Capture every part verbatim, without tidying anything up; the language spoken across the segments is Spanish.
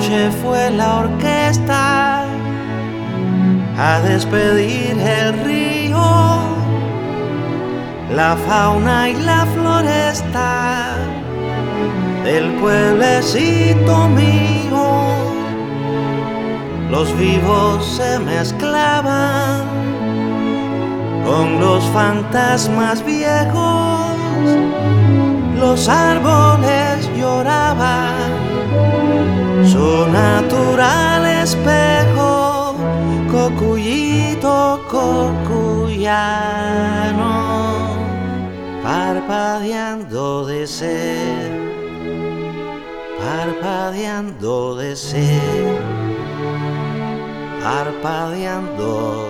Anoche fue la orquesta a despedir el río, la fauna y la floresta del pueblecito mío. Los vivos se mezclaban con los fantasmas viejos, los árboles lloraban su natural espejo, cocuyito cocuyano, parpadeando de sed, parpadeando de sed, parpadeando.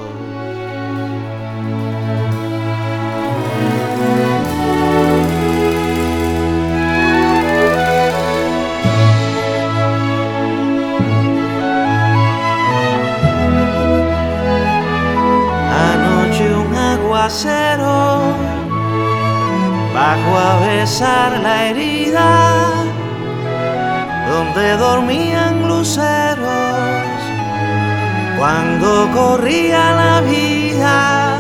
Bajo a besar la herida donde dormían luceros cuando corría la vida,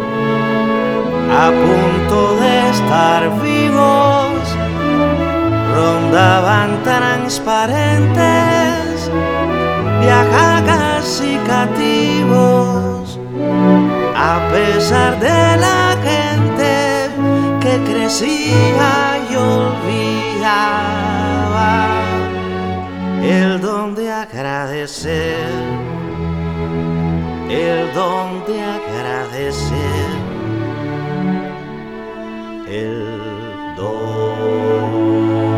a punto de estar vivos, rondaban transparentes viajagas y cativos, a pesar de la gente que crecía y olvidaba el don de agradecer, el don de agradecer, el don.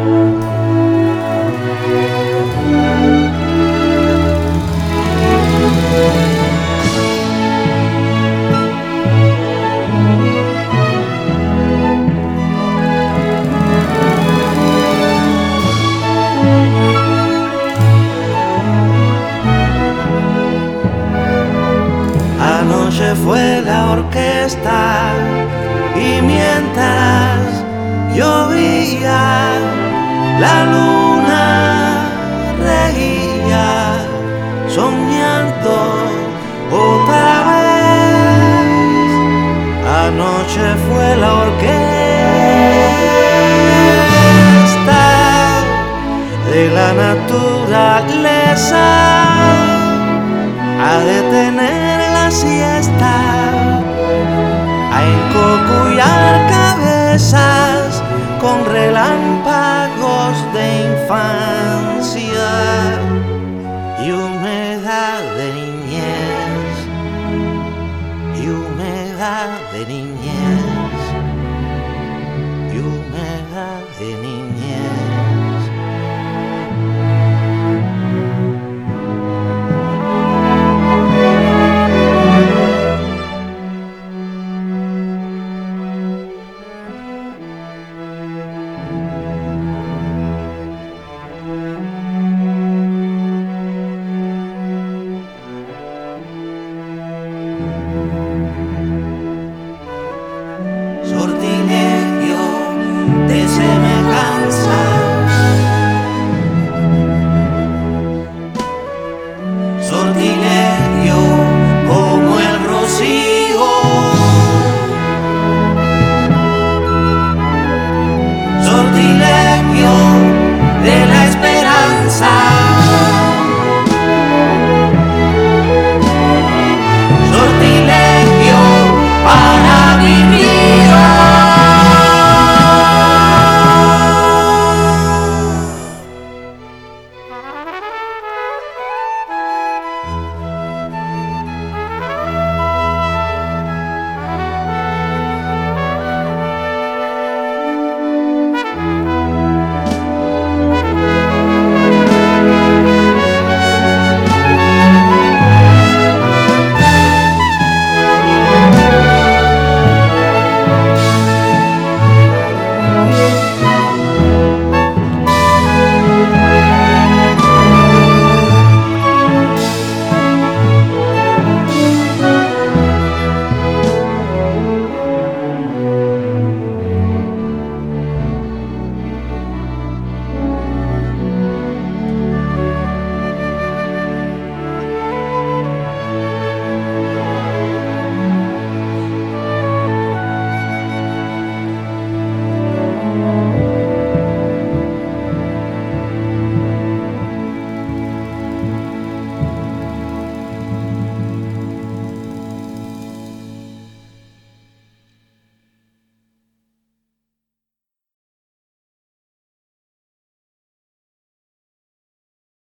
Anoche fue la orquesta y mientras llovía la luna reía soñando otra vez. Anoche fue la orquesta de la naturaleza a detener la siesta, a encocuyar cabezas con relámpagos de infancia.